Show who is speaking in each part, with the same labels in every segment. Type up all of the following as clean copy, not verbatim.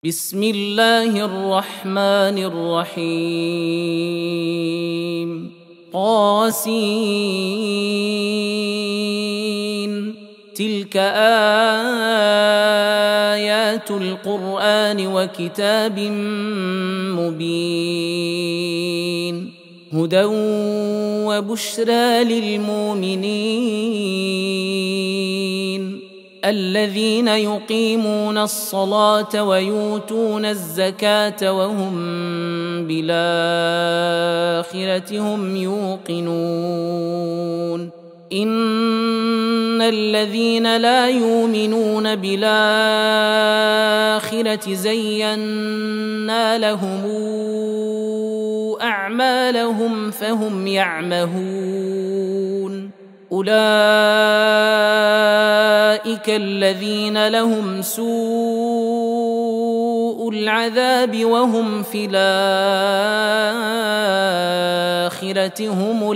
Speaker 1: بسم الله الرحمن الرحيم طاسين تلك آيات القرآن وكتاب مبين هدى وبشرى للمؤمنين الذين يقيمون الصلاة ويؤتون الزكاة وهم بالآخرة هم يوقنون إن الذين لا يؤمنون بالآخرة زينا لهم أعمالهم فهم يعمهون أولئك الذين لهم سوء العذاب وهم في الآخرة هم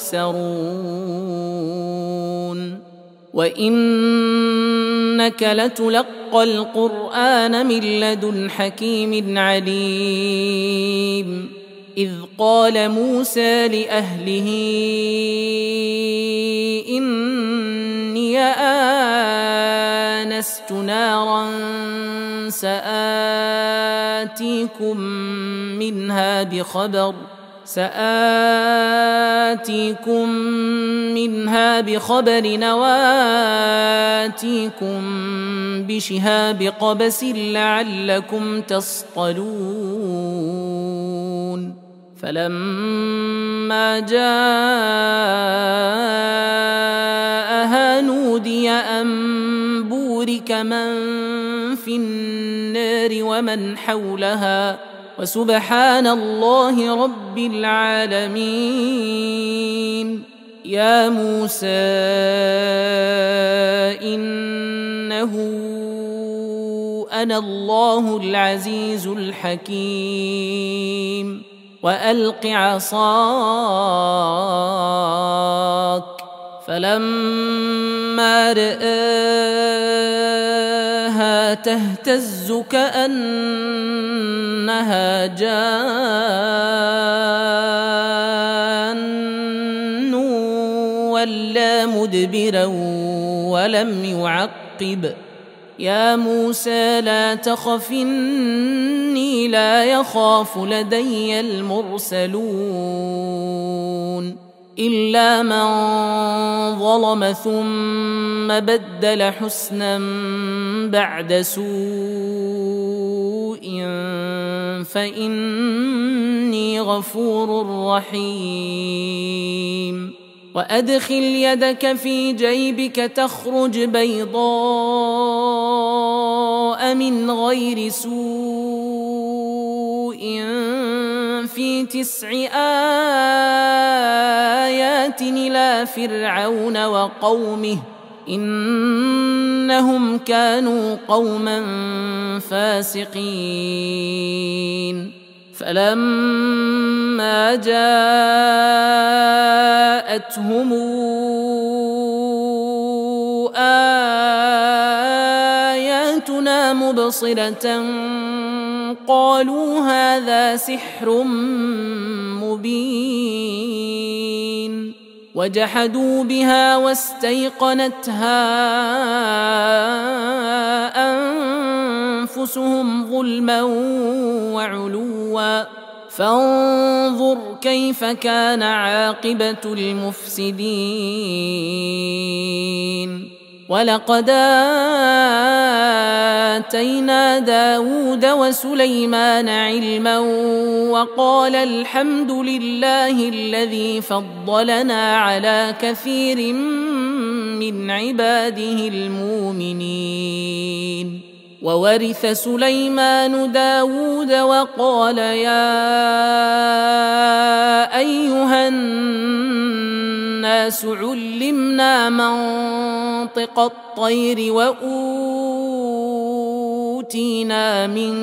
Speaker 1: الأخسرون وإنك لتلقى القرآن من لدن حكيم عليم إذ قال موسى لأهله إني آنست نارا سآتيكم منها بخبر وآتيكم بشهاب قبس لعلكم تصطلون فلما جاءها نودي أن بورك من في النار ومن حولها وسبحان الله رب العالمين يا موسى إنه أنا الله العزيز الحكيم وألق عصاك فلما رآها تهتز كأنها جان ولا مدبرا ولم يعقب يا موسى لا تخف إني لا يخاف لدي المرسلون إلا من ظلم ثم بدل حسنا بعد سوء فإني غفور رحيم وأدخل يدك في جيبك تخرج بيضاء من غير سوء في 9 آيات إلى فرعون وقومه إنهم كانوا قوما فاسقين فلما جاءتهم آياتنا مبصرة قالوا هذا سحر مبين وجحدوا بها واستيقنتها أنفسهم ظلما وعلوا فانظر كيف كان عاقبة المفسدين ولقد آتينا داود وسليمان علما وقال الحمد لله الذي فضلنا على كثير من عباده المؤمنين وورث سليمان داود وقال يا أيها الناس علمنا منطق الطير وأوتينا من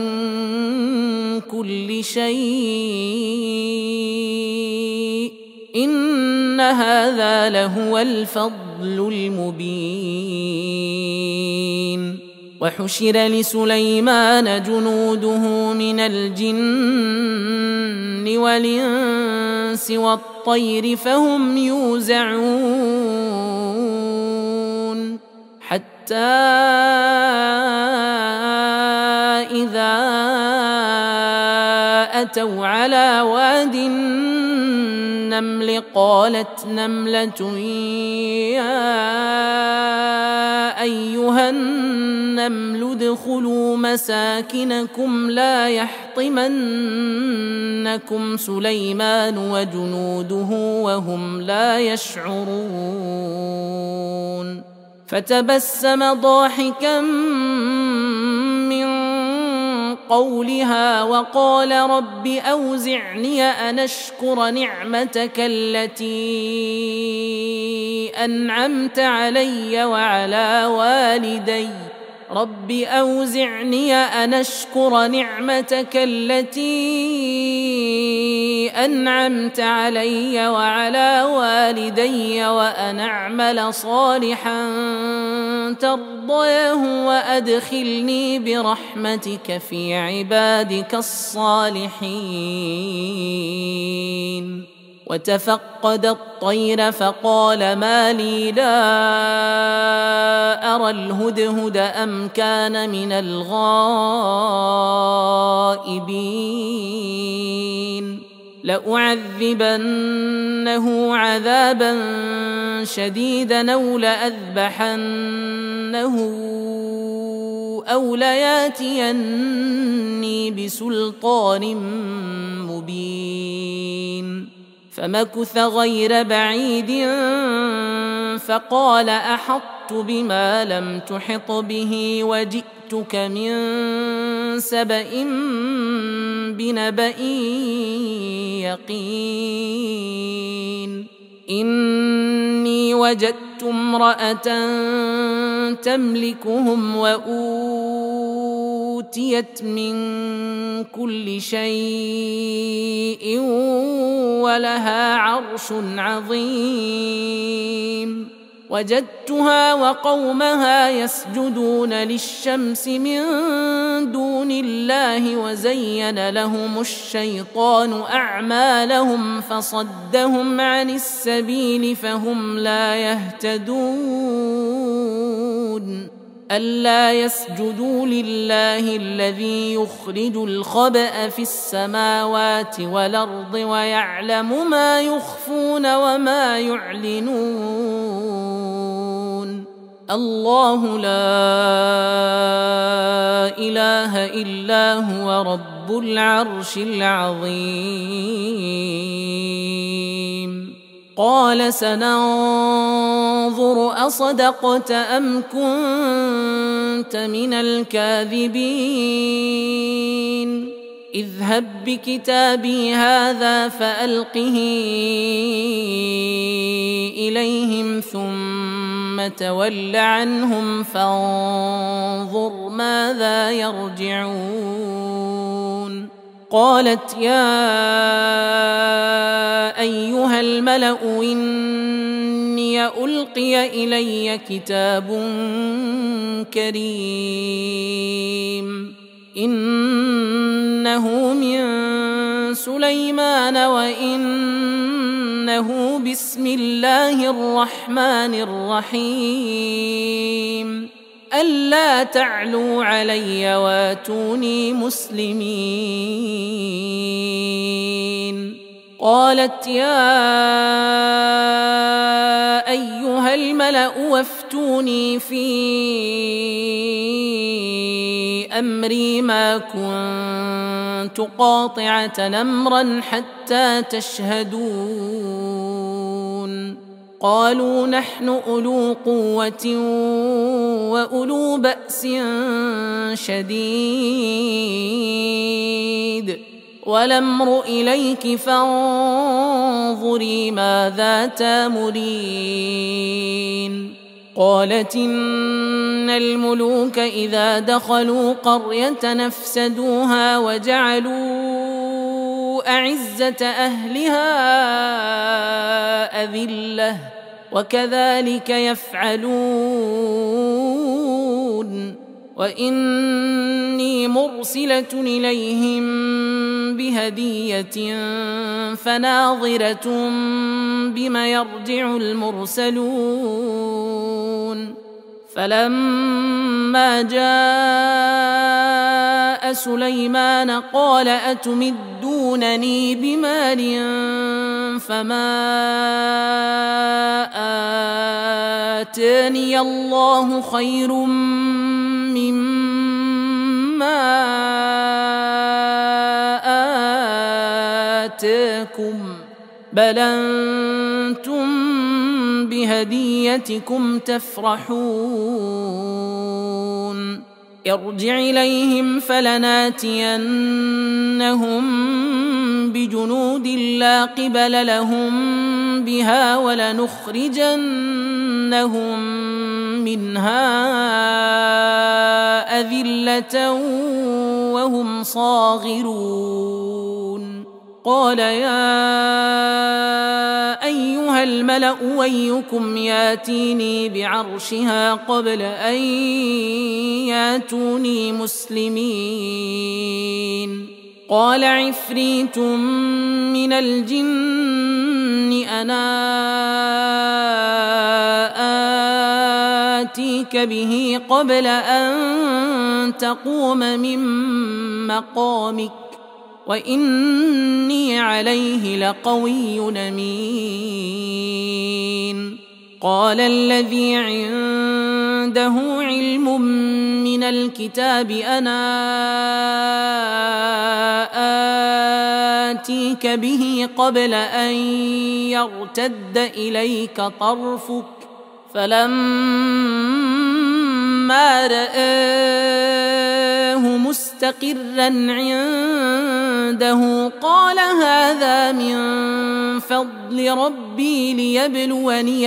Speaker 1: كل شيء إن هذا لهو الفضل المبين وحشر لسليمان جنوده من الجن والإنس والطير فهم يوزعون حتى إذا أتوا على واد النمل قالت نملة يا أيها النمل ادخلوا مساكنكم لا يحطمنكم سليمان وجنوده وهم لا يشعرون فتبسم ضاحكا من قولها وقال رب أوزعني أن أشكر نعمتك التي أنعمت علي وعلى والدي رب أوزعني أن أشكر نعمتك التي أنعمت علي وعلى والدي وأن أعمل صالحا ترضيه وأدخلني برحمتك في عبادك الصالحين وتفقد الطير فقال ما لي لا أرى الهدهد أم كان من الغائبين لأعذبنه عذابا شديدا أو لأذبحنه أو لياتيني بسلطان مبين فمكث غير بعيد فقال أحطت بما لم تحط به وجئتك من سبأ بنبأ يقين إني وجدت امرأة تملكهم وأوتيت من كل شيء ولها عرش عظيم وجدتها وقومها يسجدون للشمس من دون الله وزين لهم الشيطان أعمالهم فصدهم عن السبيل فهم لا يهتدون ألا يسجدوا لله الذي يخرج الخبأ في السماوات والأرض ويعلم ما يخفون وما يعلنون الله لا إله إلا هو رب العرش العظيم قال سننظر أصدقت أم كنت من الكاذبين اذهب بكتابي هذا فألقه إليهم ثم تول عنهم فانظر ماذا يرجعون قالت يا أيها الملأ إني ألقي إلي كتاب كريم إنه من سليمان وإنه بسم الله الرحمن الرحيم ألا تعلوا علي واتوني مسلمين قالت يا أيها الملأ وافتوني في أمري ما كنت قاطعة أمرا حتى تشهدون قالوا نحن أولو قوة وأولو بأس شديد والأمر إليك فانظري ماذا تامرين قالت إن الملوك إذا دخلوا قرية نفسدوها وجعلوا أعزة أهلها أذلة وكذلك يفعلون وإني مرسلة إليهم بهدية فناظرة بما يرجع المرسلون فلما جاء سليمان قال أتمدونني بمال فما آتاني الله خير مما آتاكم بل أنتم بهديتكم تفرحون ارجع إليهم فلناتينهم بجنود لا قبل لهم بها ولنخرجنهم منها أذلة وهم صاغرون قال يا أيها الملأ أيكم ياتيني بعرشها قبل أن ياتوني مسلمين قال عفريت من الجن أنا آتيك به قبل أن تقوم من مقامك وإني عليه لقوي أمين قال الذي عنده علم من الكتاب أنا آتيك به قبل أن يرتد إليك طرفك فلما رآه مستقرا عنده قال هذا من فضل ربي ليبلوني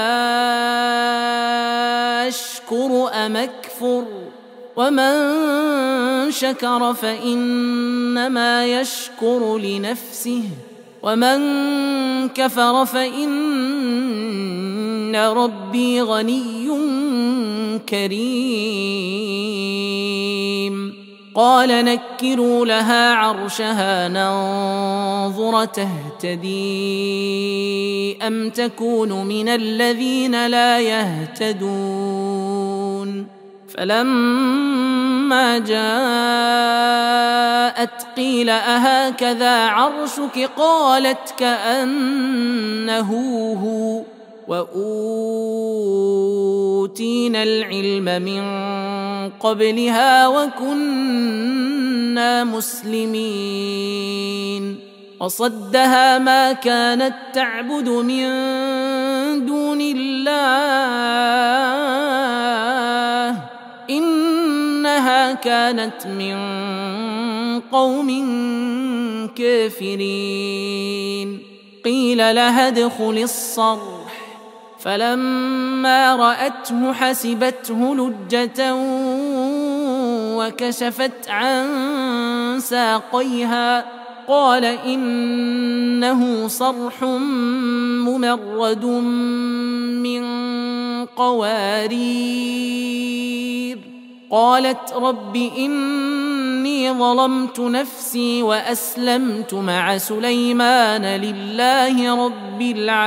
Speaker 1: أشكر أم أكفر ومن شكر فإنما يشكر لنفسه ومن كفر فإن ربي غني كريم قال نكروا لها عرشها ننظر تهتدي أم تكون من الذين لا يهتدون فلما جاءت قيل أهكذا عرشك قالت كأنه هو وأوتينا العلم من قبلها وكنا مسلمين وصدها ما كانت تعبد من دون الله إنها كانت من قوم كافرين قيل لها ادخل الصرح فلما رأته حسبته لجة وكشفت عن ساقيها قال إنه صرح ممرد من قوارير قالت رب إني ظلمت نفسي وأسلمت مع سليمان لله رب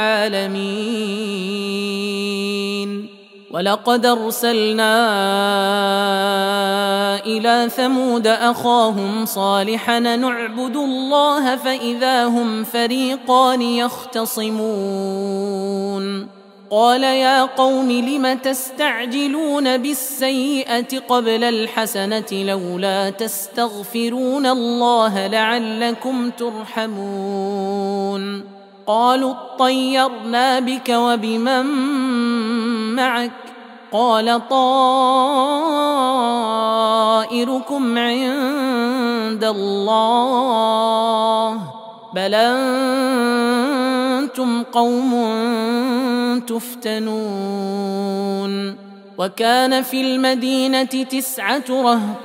Speaker 1: العالمين ولقد أرسلنا إلى ثمود أخاهم صالحا نعبد الله فإذا هم فريقان يختصمون قال يا قوم لم تستعجلون بالسيئة قبل الحسنة لولا تستغفرون الله لعلكم ترحمون قالوا اطيرنا بك وبمن معك قال طائركم عند الله بل أنتم قوم تفتنون وكان في المدينة 9 رهط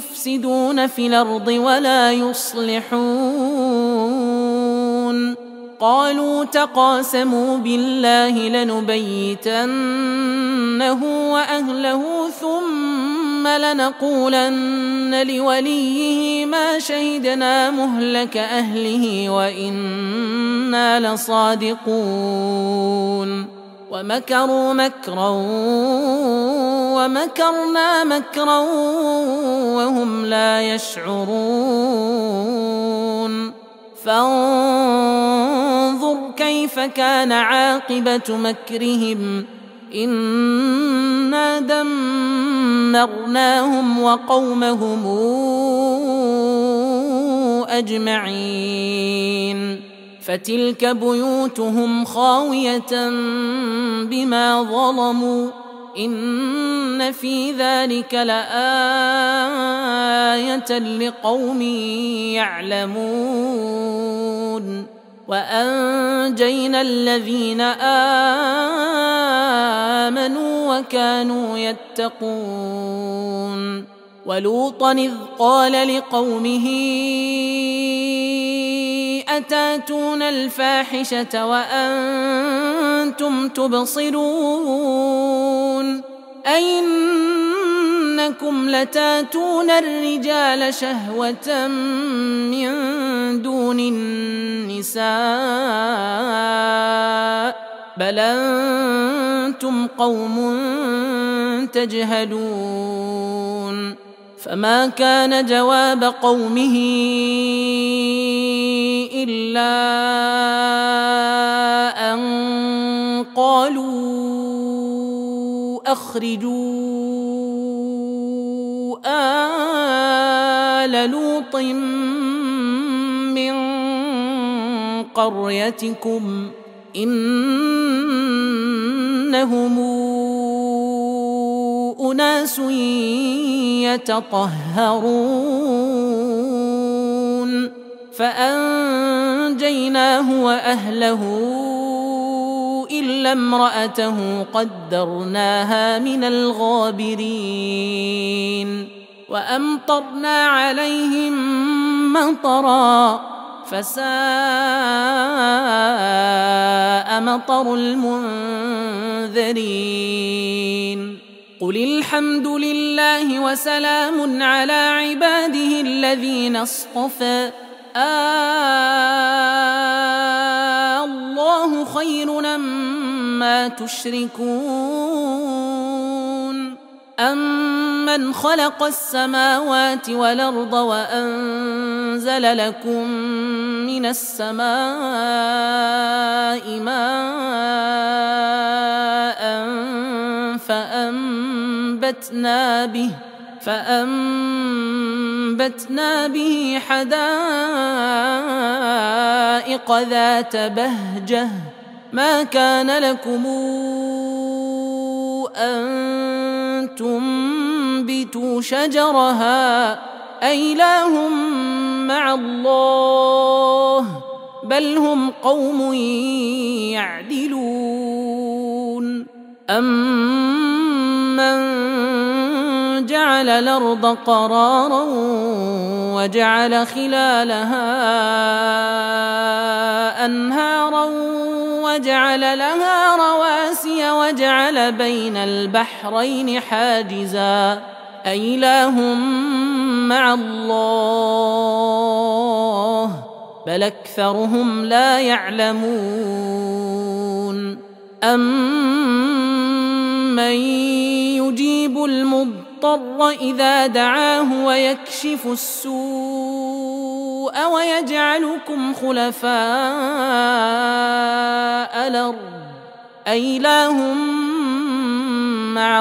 Speaker 1: يفسدون في الأرض ولا يصلحون قالوا تقاسموا بالله لنبيتنه وأهله ثم لنقولن لوليه ما شهدنا مهلك أهله وإنا لصادقون ومكروا مكرا ومكرنا مكرا وهم لا يشعرون فانظر كيف كان عاقبة مكرهم إنا دمرناهم وقومهم أجمعين فتلك بيوتهم خاوية بما ظلموا إن في ذلك لآية لقوم يعلمون وأنجينا الذين آمنوا وكانوا يتقون ولوطا إذ قال لقومه أتاتون الفاحشة وأنتم تبصرون أئنكم لتاتون الرجال شهوة من دون النساء بل أنتم قوم تجهلون فما كان جواب قومه إلا أن قالوا أخرجوا آل لوط من قريتكم إنهم أناس يتطهرون فأنجيناه وأهله إلا امرأته قدرناها من الغابرين وأمطرنا عليهم مطرا فساء مطر المنذرين قل الحمد لله وسلام على عباده الذين اصطفى الله خير أما تشركون أمن خلق السماوات والأرض وأنزل لكم من السماء ماء فأنبتنا به حدائق ذات بهجة ما كان لكم أن تنبتوا شجرها أإله مع الله بل هم قوم يعدلون أمن جعل الأرض قرارا وجعل خلالها أنهارا وجعل لها رواسي وجعل بين البحرين حاجزا أإله مع الله بل أكثرهم لا يعلمون أمن يجيب المضطر إذا دعاه ويكشف السوء ويجعلكم خلفاء الأرض أإله مع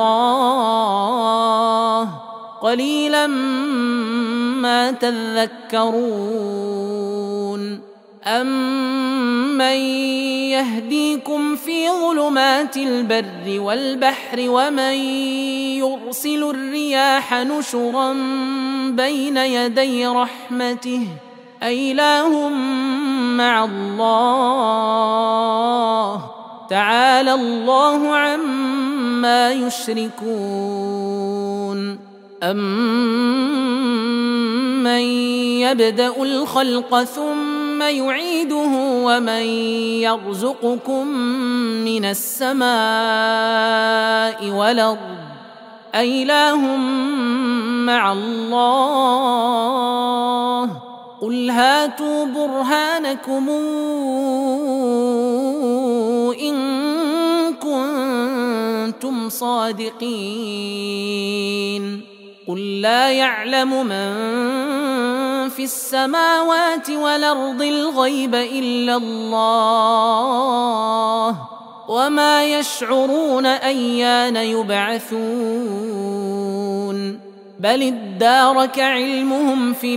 Speaker 1: الله قليلا ما تذكرون أمن يهديكم في ظلمات البر والبحر ومن يرسل الرياح نشرا بين يدي رحمته أإله مع الله تعالى الله عما يشركون أمن يبدأ الخلق ثم ثم يعيده ومن يرزقكم من السماء والأرض أإله مع الله قل هاتوا برهانكم إن كنتم صادقين قل لا يعلم من في السماوات والأرض الغيب إلا الله وما يشعرون أيان يبعثون بل ادارك علمهم في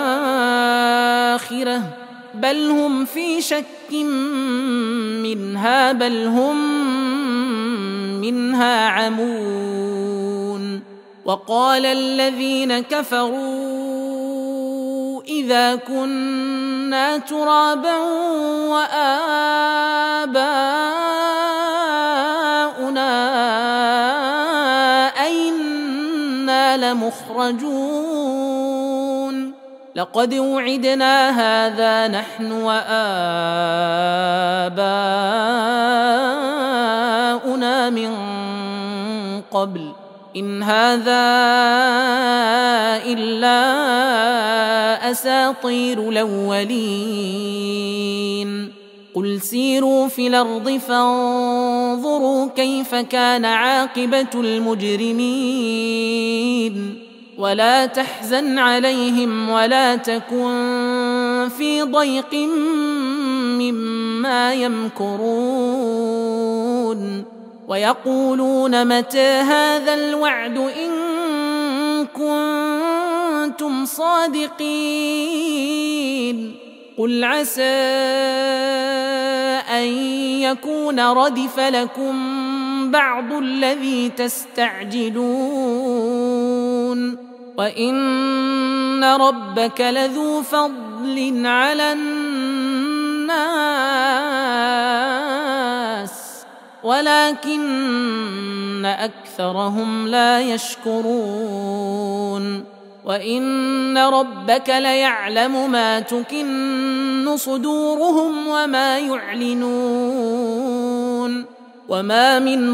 Speaker 1: الآخرة بل هم في شك منها بل هم منها عمون وقال الذين كفروا إذا كنا ترابا وآباؤنا أئنا لمخرجون لقد وعدنا هذا نحن وآباؤنا من قبل إن هذا إلا أساطير الأولين قل سيروا في الأرض فانظروا كيف كان عاقبة المجرمين ولا تحزن عليهم ولا تكن في ضيق مما يمكرون ويقولون متى هذا الوعد إن كنتم صادقين قل عسى أن يكون ردف لكم بعض الذي تستعجلون وإن ربك لذو فضل على الناس ولكن أكثرهم لا يشكرون وإن ربك ليعلم ما تكن صدورهم وما يعلنون وما من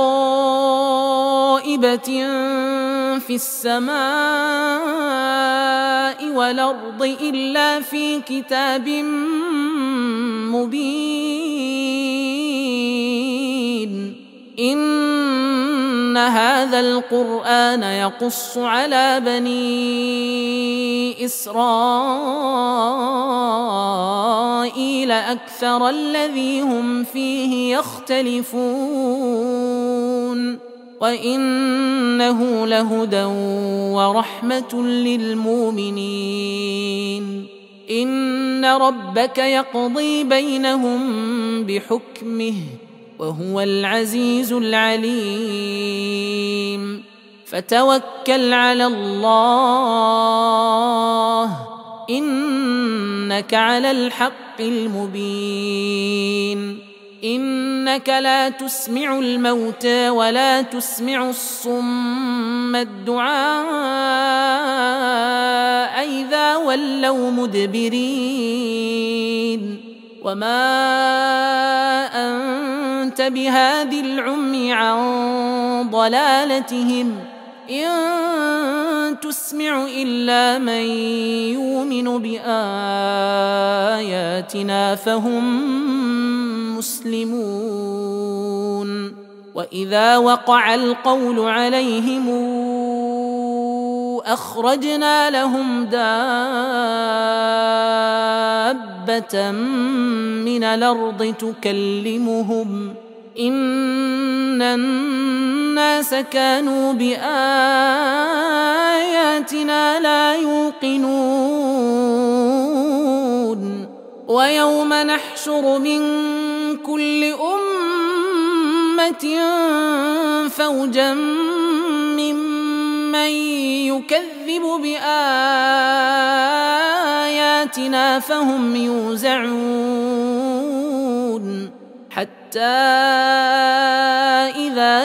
Speaker 1: غائبة في السماء والأرض إلا في كتاب مبين إن هذا القرآن يقص على بني إسرائيل أكثر الذي هم فيه يختلفون وإنه لهدى ورحمة للمؤمنين إن ربك يقضي بينهم بحكمه وهو العزيز العليم فتوكل على الله إنك على الحق المبين إنك لا تسمع الموتى ولا تسمع الصم الدعاء إذا ولوا مدبرين وما أنت بهاد العمي عن ضلالتهم إن تسمع إلا من يؤمن بآياتنا فهم مسلمون وإذا وقع القول عليهم أخرجنا لهم دابة من الأرض تكلمهم إن الناس كانوا بآياتنا لا يوقنون ويوم نحشر من كل أمة فوجا ممن يكذب بآياتنا فهم يوزعون حتى إذا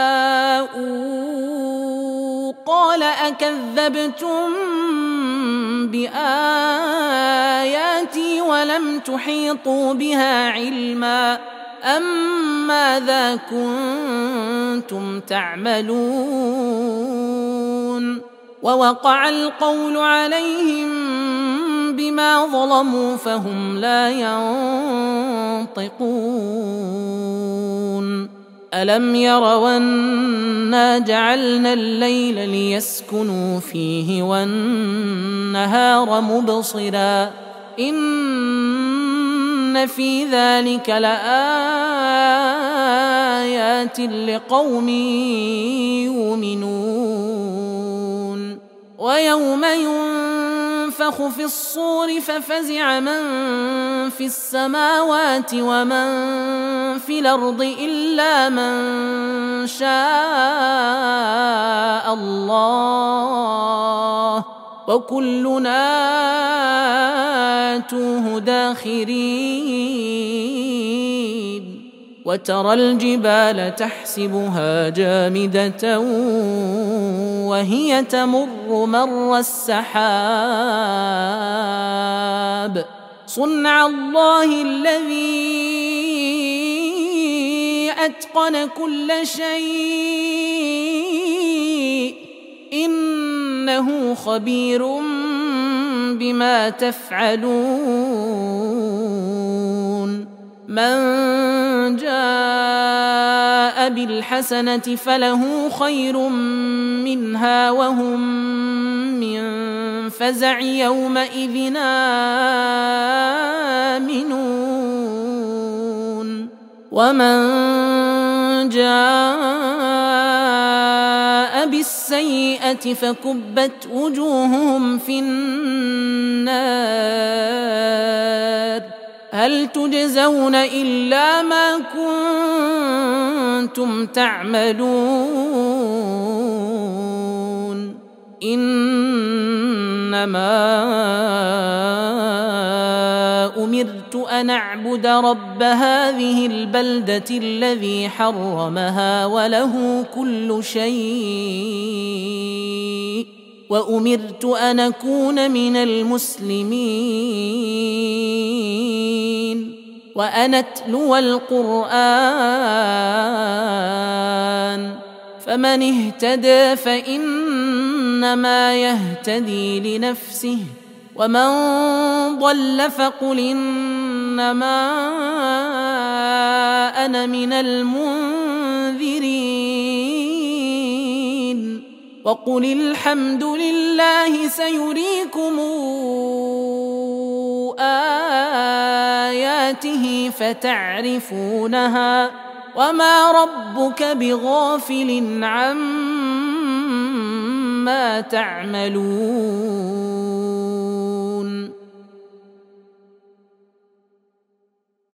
Speaker 1: جاءوا قال أكذبتم بآياتي ولم تحيطوا بها علما ماذا كنتم تعملون ووقع القول عليهم بما ظلموا فهم لا ينطقون ألم يروا أنا جعلنا الليل ليسكنوا فيه والنهار مبصرا إن في ذلك لآيات لقوم يؤمنون ويوم ينفخ في الصور ففزع من في السماوات ومن في الأرض إلا من شاء الله وكلنا آتوه داخرين وترى الجبال تحسبها جامدة وهي تمر مر السحاب صنع الله الذي أتقن كل شيء إنه خبير بما تفعلون من جاء بالحسنة فله خير منها وهم من فزع يومئذ آمنون ومن جاء بالسيئة فكبت وجوههم في النار هل تجزون إلا ما كنتم تعملون إنما أمرت أن أعبد رب هذه البلدة الذي حرمها وله كل شيء وأمرت أن أكون من المسلمين وأن أتلو القرآن فمن اهتدى فإنما يهتدي لنفسه ومن ضل فقل إنما أنا من المنذرين وقل الحمد لله سيريكم آياته فتعرفونها وما ربك بغافل عما تعملون